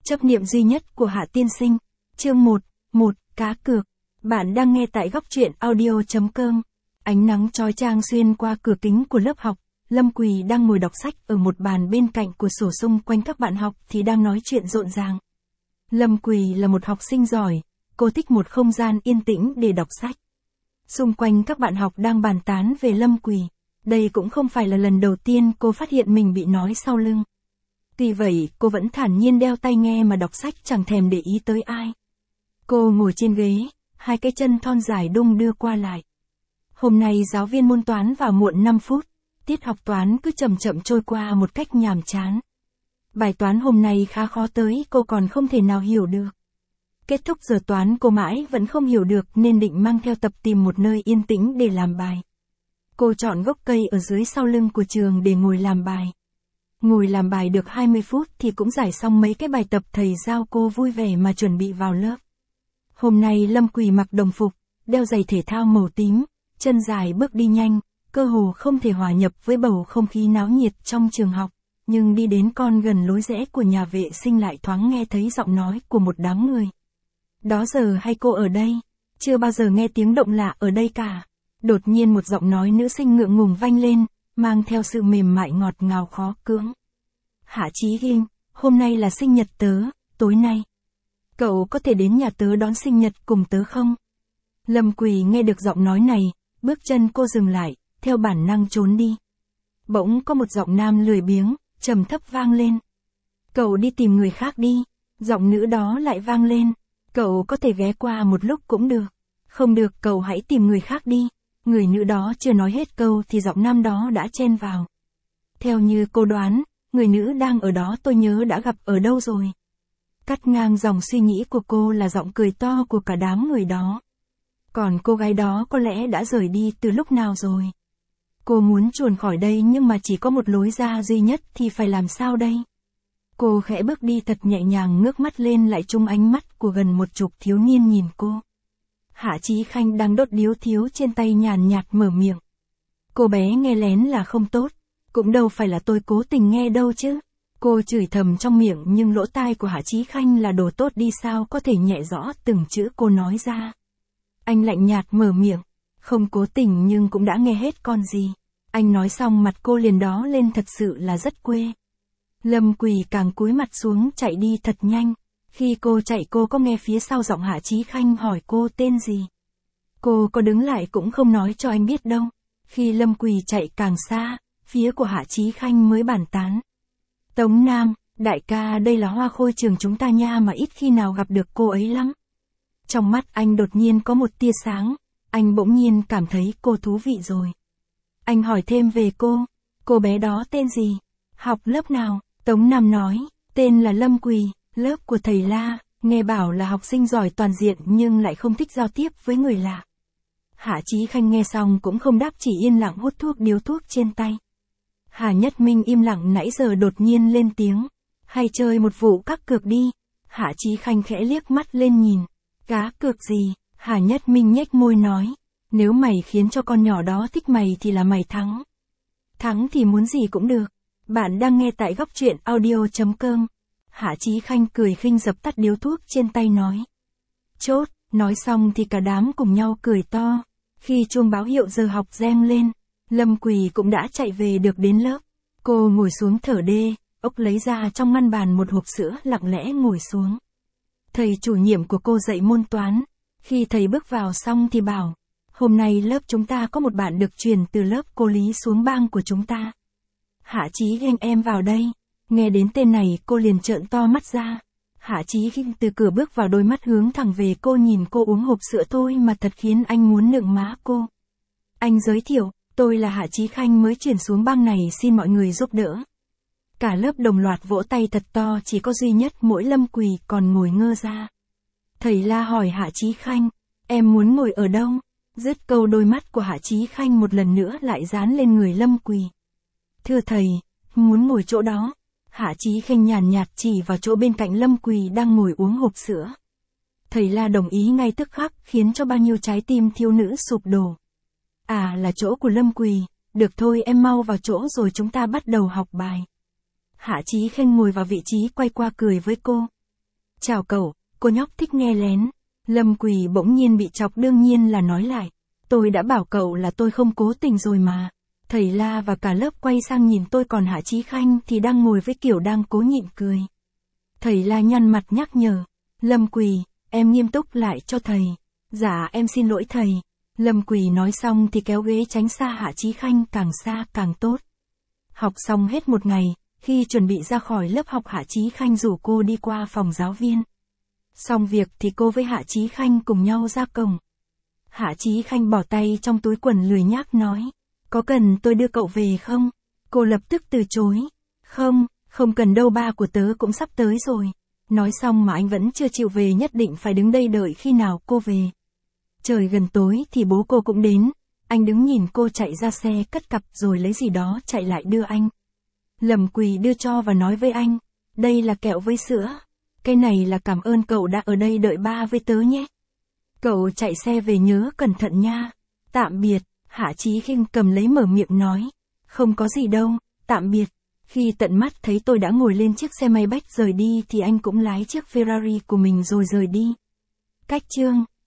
Chấp niệm duy nhất của Hạ tiên sinh. Chương 1, cá cược. Bạn đang nghe tại góc truyện audio.com. Ánh nắng chói chang xuyên qua cửa kính của lớp học. Lâm Quỳ đang ngồi đọc sách ở một bàn bên cạnh cửa sổ, xung quanh các bạn học thì đang nói chuyện rộn ràng. Lâm Quỳ là một học sinh giỏi, cô thích một không gian yên tĩnh để đọc sách. Xung quanh các bạn học đang bàn tán về Lâm Quỳ. Đây cũng không phải là lần đầu tiên cô phát hiện mình bị nói sau lưng. Tuy vậy, cô vẫn thản nhiên đeo tai nghe mà đọc sách, chẳng thèm để ý tới ai. Cô ngồi trên ghế, hai cái chân thon dài đung đưa qua lại. Hôm nay giáo viên môn toán vào muộn 5 phút, tiết học toán cứ chậm chậm trôi qua một cách nhàm chán. Bài toán hôm nay khá khó tới, cô còn không thể nào hiểu được. Kết thúc giờ toán cô mãi vẫn không hiểu được nên định mang theo tập tìm một nơi yên tĩnh để làm bài. Cô chọn gốc cây ở dưới sau lưng của trường để ngồi làm bài. Ngồi làm bài được 20 phút thì cũng giải xong mấy cái bài tập thầy giao, cô vui vẻ mà chuẩn bị vào lớp. Hôm nay Lâm Quỳ mặc đồng phục, đeo giày thể thao màu tím, chân dài bước đi nhanh, cơ hồ không thể hòa nhập với bầu không khí náo nhiệt trong trường học, nhưng đi đến con gần lối rẽ của nhà vệ sinh lại thoáng nghe thấy giọng nói của một đám người. Đó giờ hay cô ở đây, chưa bao giờ nghe tiếng động lạ ở đây cả. Đột nhiên một giọng nói nữ sinh ngượng ngùng vang lên, mang theo sự mềm mại ngọt ngào khó cưỡng. Hạ Chí Hinh, hôm nay là sinh nhật tớ, tối nay. Cậu có thể đến nhà tớ đón sinh nhật cùng tớ không? Lâm Quỳ nghe được giọng nói này, bước chân cô dừng lại, theo bản năng trốn đi. Bỗng có một giọng nam lười biếng, trầm thấp vang lên. Cậu đi tìm người khác đi. Giọng nữ đó lại vang lên. Cậu có thể ghé qua một lúc cũng được. Không được, cậu hãy tìm người khác đi. Người nữ đó chưa nói hết câu thì giọng nam đó đã chen vào. Theo như cô đoán, người nữ đang ở đó tôi nhớ đã gặp ở đâu rồi. Cắt ngang dòng suy nghĩ của cô là giọng cười to của cả đám người đó. Còn cô gái đó có lẽ đã rời đi từ lúc nào rồi. Cô muốn chuồn khỏi đây nhưng mà chỉ có một lối ra duy nhất thì phải làm sao đây? Cô khẽ bước đi thật nhẹ nhàng, ngước mắt lên lại trúng ánh mắt của gần 10 thiếu niên nhìn cô. Hạ Chí Khanh đang đốt điếu thiếu trên tay nhàn nhạt mở miệng. Cô bé nghe lén là không tốt, cũng đâu phải là tôi cố tình nghe đâu chứ. Cô chửi thầm trong miệng nhưng lỗ tai của Hạ Chí Khanh là đồ tốt đi, sao có thể nhẹ rõ từng chữ cô nói ra. Anh lạnh nhạt mở miệng, không cố tình nhưng cũng đã nghe hết con gì. Anh nói xong mặt cô liền đỏ lên, thật sự là rất quê. Lâm Quỳ càng cúi mặt xuống chạy đi thật nhanh. Khi cô chạy cô có nghe phía sau giọng Hạ Chí Khanh hỏi cô tên gì. Cô có đứng lại cũng không nói cho anh biết đâu. Khi Lâm Quỳ chạy càng xa, phía của Hạ Chí Khanh mới bàn tán. Tống Nam, đại ca, đây là hoa khôi trường chúng ta nha, mà ít khi nào gặp được cô ấy lắm. Trong mắt anh đột nhiên có một tia sáng, anh bỗng nhiên cảm thấy cô thú vị rồi. Anh hỏi thêm về cô bé đó tên gì, học lớp nào? Tống Nam nói, tên là Lâm Quỳ, lớp của thầy La, nghe bảo là học sinh giỏi toàn diện nhưng lại không thích giao tiếp với người lạ. Hạ Chí Khanh nghe xong cũng không đáp, chỉ yên lặng hút điếu thuốc trên tay. Hà Nhất Minh im lặng nãy giờ đột nhiên lên tiếng, hay chơi một vụ cá cược đi. Hạ Chí Khanh khẽ liếc mắt lên nhìn, cá cược gì? Hà Nhất Minh nhếch môi nói, nếu mày khiến cho con nhỏ đó thích mày thì là mày thắng. Thắng thì muốn gì cũng được. Bạn đang nghe tại góc truyện audio.com. Hạ Chí Khanh cười khinh dập tắt điếu thuốc trên tay nói. Chốt, nói xong thì cả đám cùng nhau cười to. Khi chuông báo hiệu giờ học reng lên, Lâm Quỳ cũng đã chạy về được đến lớp. Cô ngồi xuống thở đê, ốc lấy ra trong ngăn bàn một hộp sữa, lặng lẽ ngồi xuống. Thầy chủ nhiệm của cô dạy môn toán. Khi thầy bước vào xong thì bảo, hôm nay lớp chúng ta có một bạn được truyền từ lớp cô Lý xuống bang của chúng ta. Hạ Chí Hinh, em vào đây. Nghe đến tên này cô liền trợn to mắt ra. Hạ Chí Hinh từ cửa bước vào, đôi mắt hướng thẳng về cô, nhìn cô uống hộp sữa thôi mà thật khiến anh muốn nựng má cô. Anh giới thiệu, tôi là Hạ Chí Khanh, mới chuyển xuống bang này, xin mọi người giúp đỡ. Cả lớp đồng loạt vỗ tay thật to, chỉ có duy nhất mỗi Lâm Quỳ còn ngồi ngơ ra. Thầy La hỏi Hạ Chí Khanh, em muốn ngồi ở đâu? Dứt câu đôi mắt của Hạ Chí Khanh một lần nữa lại dán lên người Lâm Quỳ. Thưa thầy, muốn ngồi chỗ đó. Hạ Chí Khanh nhàn nhạt chỉ vào chỗ bên cạnh Lâm Quỳ đang ngồi uống hộp sữa. Thầy La đồng ý ngay tức khắc, khiến cho bao nhiêu trái tim thiếu nữ sụp đổ. À, là chỗ của Lâm Quỳ, được thôi, em mau vào chỗ rồi chúng ta bắt đầu học bài. Hạ Chí Khanh ngồi vào vị trí, quay qua cười với cô. Chào cậu, cô nhóc thích nghe lén. Lâm Quỳ bỗng nhiên bị chọc, đương nhiên là nói lại. Tôi đã bảo cậu là tôi không cố tình rồi mà. Thầy La và cả lớp quay sang nhìn tôi, còn Hạ Chí Khanh thì đang ngồi với kiểu đang cố nhịn cười. Thầy La nhăn mặt nhắc nhở. Lâm Quỳ, em nghiêm túc lại cho thầy. Dạ em xin lỗi thầy. Lâm Quỳ nói xong thì kéo ghế tránh xa Hạ Chí Khanh, càng xa càng tốt. Học xong hết một ngày, khi chuẩn bị ra khỏi lớp học, Hạ Chí Khanh rủ cô đi qua phòng giáo viên. Xong việc thì cô với Hạ Chí Khanh cùng nhau ra cổng. Hạ Chí Khanh bỏ tay trong túi quần lười nhác nói. Có cần tôi đưa cậu về không? Cô lập tức từ chối. Không cần đâu, ba của tớ cũng sắp tới rồi. Nói xong mà anh vẫn chưa chịu về, nhất định phải đứng đây đợi khi nào cô về. Trời gần tối thì bố cô cũng đến. Anh đứng nhìn cô chạy ra xe cất cặp rồi lấy gì đó chạy lại đưa anh. Lâm Quỳ đưa cho và nói với anh. Đây là kẹo với sữa. Cái này là cảm ơn cậu đã ở đây đợi ba với tớ nhé. Cậu chạy xe về nhớ cẩn thận nha. Tạm biệt. Hạ Chí Khanh cầm lấy mở miệng nói. Không có gì đâu, tạm biệt. Khi tận mắt thấy tôi đã ngồi lên chiếc xe Maybach rời đi thì anh cũng lái chiếc Ferrari của mình rồi rời đi. Cách chương